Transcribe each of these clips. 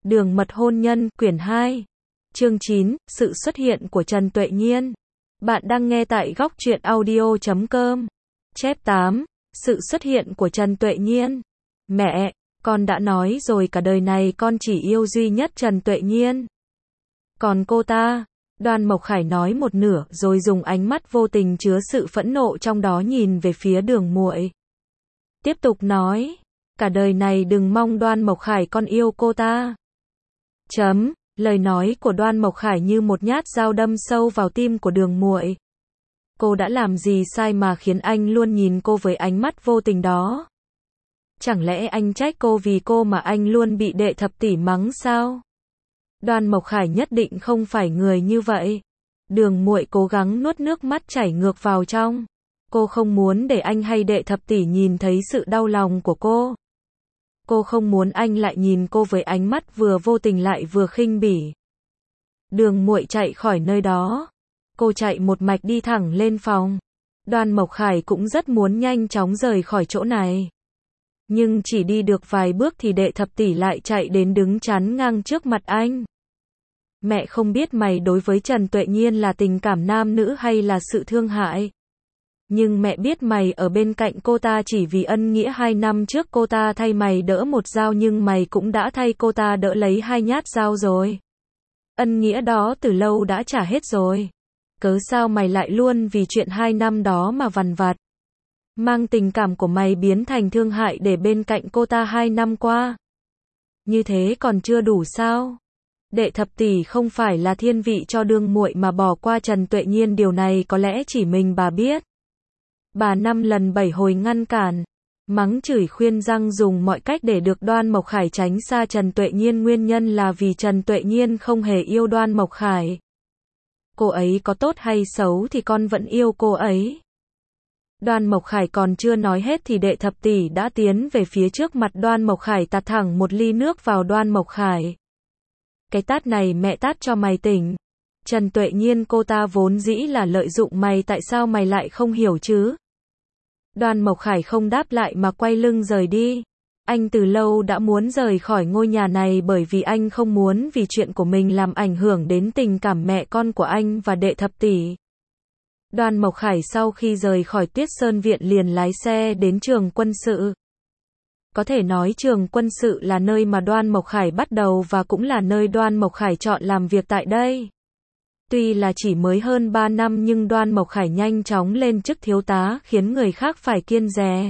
Đường mật hôn nhân, quyển 2. Chương 9, sự xuất hiện của Trần Tuệ Nhiên. Bạn đang nghe tại góc truyện audio.com. Chép 8. Sự xuất hiện của Trần Tuệ Nhiên. Mẹ, con đã nói rồi cả đời này con chỉ yêu duy nhất Trần Tuệ Nhiên. Còn cô ta, Đoan Mộc Khải nói một nửa rồi dùng ánh mắt vô tình chứa sự phẫn nộ trong đó nhìn về phía Đường muội. Tiếp tục nói, cả đời này đừng mong Đoan Mộc Khải con yêu cô ta. Lời nói của Đoan Mộc Khải như một nhát dao đâm sâu vào tim của Đường muội. Cô đã làm gì sai mà khiến anh luôn nhìn cô với ánh mắt vô tình đó? Chẳng lẽ anh trách cô vì cô mà anh luôn bị đệ thập tỷ mắng sao? Đoan Mộc Khải nhất định không phải người như vậy. Đường muội cố gắng nuốt nước mắt chảy ngược vào trong. Cô không muốn để anh hay đệ thập tỷ nhìn thấy sự đau lòng của cô. Cô không muốn anh lại nhìn cô với ánh mắt vừa vô tình lại vừa khinh bỉ. Đường muội chạy khỏi nơi đó. Cô chạy một mạch đi thẳng lên phòng. Đoan Mộc Khải cũng rất muốn nhanh chóng rời khỏi chỗ này. Nhưng chỉ đi được vài bước thì đệ thập tỷ lại chạy đến đứng chắn ngang trước mặt anh. Mẹ không biết mày đối với Trần Tuệ Nhiên là tình cảm nam nữ hay là sự thương hại. Nhưng mẹ biết mày ở bên cạnh cô ta chỉ vì ân nghĩa 2 năm trước cô ta thay mày đỡ một dao nhưng mày cũng đã thay cô ta đỡ lấy 2 nhát dao rồi. Ân nghĩa đó từ lâu đã trả hết rồi. Cớ sao mày lại luôn vì chuyện 2 năm đó mà vằn vặt. Mang tình cảm của mày biến thành thương hại để bên cạnh cô ta 2 năm qua. Như thế còn chưa đủ sao? Đệ thập tỷ không phải là thiên vị cho Đường muội mà bỏ qua Trần Tuệ Nhiên, điều này có lẽ chỉ mình bà biết. Bà 5 lần 7 hồi ngăn cản, mắng chửi khuyên răng dùng mọi cách để được Đoan Mộc Khải tránh xa Trần Tuệ Nhiên, nguyên nhân là vì Trần Tuệ Nhiên không hề yêu Đoan Mộc Khải. Cô ấy có tốt hay xấu thì con vẫn yêu cô ấy. Đoan Mộc Khải còn chưa nói hết thì đệ thập tỷ đã tiến về phía trước mặt Đoan Mộc Khải tạt thẳng một ly nước vào Đoan Mộc Khải. Cái tát này mẹ tát cho mày tỉnh. Trần Tuệ Nhiên cô ta vốn dĩ là lợi dụng mày, tại sao mày lại không hiểu chứ? Đoan Mộc Khải không đáp lại mà quay lưng rời đi. Anh từ lâu đã muốn rời khỏi ngôi nhà này bởi vì anh không muốn vì chuyện của mình làm ảnh hưởng đến tình cảm mẹ con của anh và đệ thập tỷ. Đoan Mộc Khải sau khi rời khỏi Tuyết Sơn Viện liền lái xe đến trường quân sự. Có thể nói trường quân sự là nơi mà Đoan Mộc Khải bắt đầu và cũng là nơi Đoan Mộc Khải chọn làm việc tại đây. Tuy là chỉ mới hơn 3 năm nhưng Đoan Mộc Khải nhanh chóng lên chức thiếu tá khiến người khác phải kiêng dè.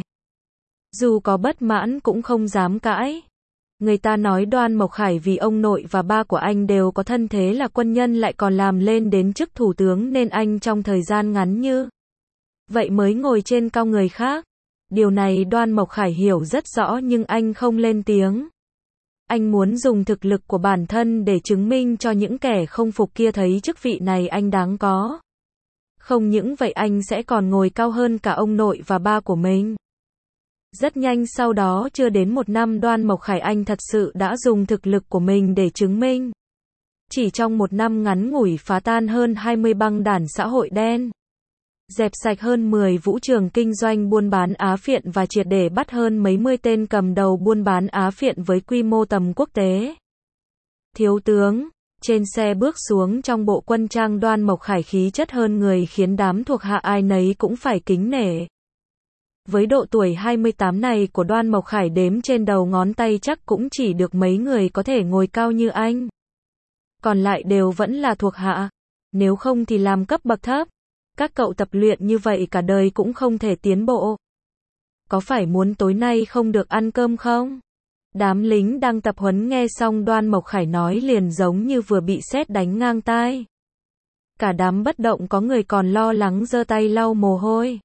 Dù có bất mãn cũng không dám cãi. Người ta nói Đoan Mộc Khải vì ông nội và ba của anh đều có thân thế là quân nhân lại còn làm lên đến chức thủ tướng nên anh trong thời gian ngắn như vậy mới ngồi trên cao người khác. Điều này Đoan Mộc Khải hiểu rất rõ nhưng anh không lên tiếng. Anh muốn dùng thực lực của bản thân để chứng minh cho những kẻ không phục kia thấy chức vị này anh đáng có. Không những vậy anh sẽ còn ngồi cao hơn cả ông nội và ba của mình. Rất nhanh sau đó chưa đến 1 năm Đoan Mộc Khải anh thật sự đã dùng thực lực của mình để chứng minh. Chỉ trong 1 năm ngắn ngủi phá tan hơn 20 băng đảng xã hội đen. Dẹp sạch hơn 10 vũ trường kinh doanh buôn bán á phiện và triệt để bắt hơn mấy mươi tên cầm đầu buôn bán á phiện với quy mô tầm quốc tế. Thiếu tướng, trên xe bước xuống trong bộ quân trang Đoan Mộc Khải khí chất hơn người khiến đám thuộc hạ ai nấy cũng phải kính nể. Với độ tuổi 28 này của Đoan Mộc Khải đếm trên đầu ngón tay chắc cũng chỉ được mấy người có thể ngồi cao như anh. Còn lại đều vẫn là thuộc hạ, nếu không thì làm cấp bậc thấp. Các cậu tập luyện như vậy cả đời cũng không thể tiến bộ. Có phải muốn tối nay không được ăn cơm không? Đám lính đang tập huấn nghe xong Đoan Mộc Khải nói liền giống như vừa bị sét đánh ngang tai. Cả đám bất động, có người còn lo lắng giơ tay lau mồ hôi.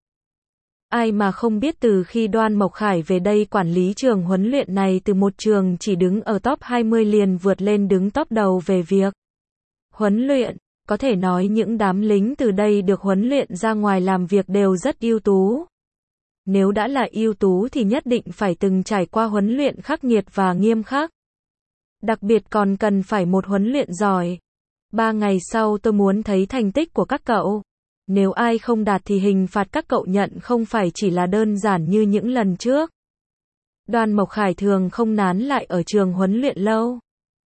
Ai mà không biết từ khi Đoan Mộc Khải về đây quản lý trường huấn luyện này từ một trường chỉ đứng ở top 20 liền vượt lên đứng top đầu về việc huấn luyện. Có thể nói những đám lính từ đây được huấn luyện ra ngoài làm việc đều rất ưu tú. Nếu đã là ưu tú thì nhất định phải từng trải qua huấn luyện khắc nghiệt và nghiêm khắc. Đặc biệt còn cần phải một huấn luyện giỏi. 3 ngày sau tôi muốn thấy thành tích của các cậu. Nếu ai không đạt thì hình phạt các cậu nhận không phải chỉ là đơn giản như những lần trước. Đoan Mộc Khải thường không nán lại ở trường huấn luyện lâu.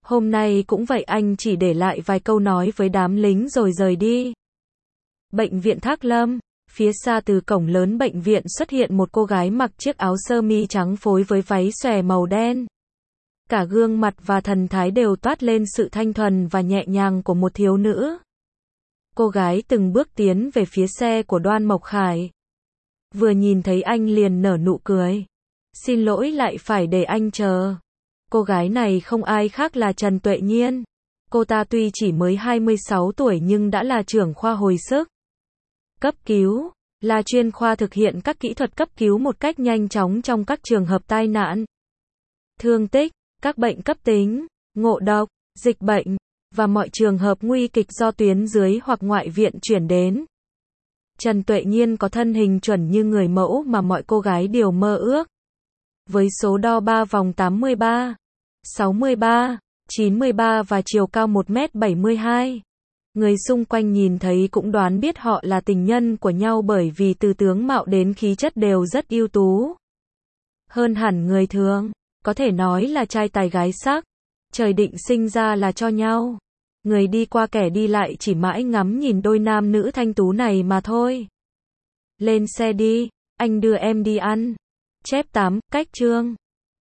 Hôm nay cũng vậy, anh chỉ để lại vài câu nói với đám lính rồi rời đi. Bệnh viện Thác Lâm. Phía xa từ cổng lớn bệnh viện xuất hiện một cô gái mặc chiếc áo sơ mi trắng phối với váy xòe màu đen. Cả gương mặt và thần thái đều toát lên sự thanh thuần và nhẹ nhàng của một thiếu nữ. Cô gái từng bước tiến về phía xe của Đoan Mộc Khải. Vừa nhìn thấy anh liền nở nụ cười. Xin lỗi lại phải để anh chờ. Cô gái này không ai khác là Trần Tuệ Nhiên. Cô ta tuy chỉ mới 26 tuổi nhưng đã là trưởng khoa hồi sức cấp cứu, là chuyên khoa thực hiện các kỹ thuật cấp cứu một cách nhanh chóng trong các trường hợp tai nạn, thương tích, các bệnh cấp tính, ngộ độc, dịch bệnh, và mọi trường hợp nguy kịch do tuyến dưới hoặc ngoại viện chuyển đến. Trần Tuệ Nhiên có thân hình chuẩn như người mẫu mà mọi cô gái đều mơ ước. Với số đo 3 vòng 83, 63, 93 và chiều cao 1m72. Người xung quanh nhìn thấy cũng đoán biết họ là tình nhân của nhau bởi vì từ tướng mạo đến khí chất đều rất ưu tú. Hơn hẳn người thường, có thể nói là trai tài gái sắc. Trời định sinh ra là cho nhau. Người đi qua kẻ đi lại chỉ mãi ngắm nhìn đôi nam nữ thanh tú này mà thôi. Lên xe đi, anh đưa em đi ăn. Chép 8, cách chương.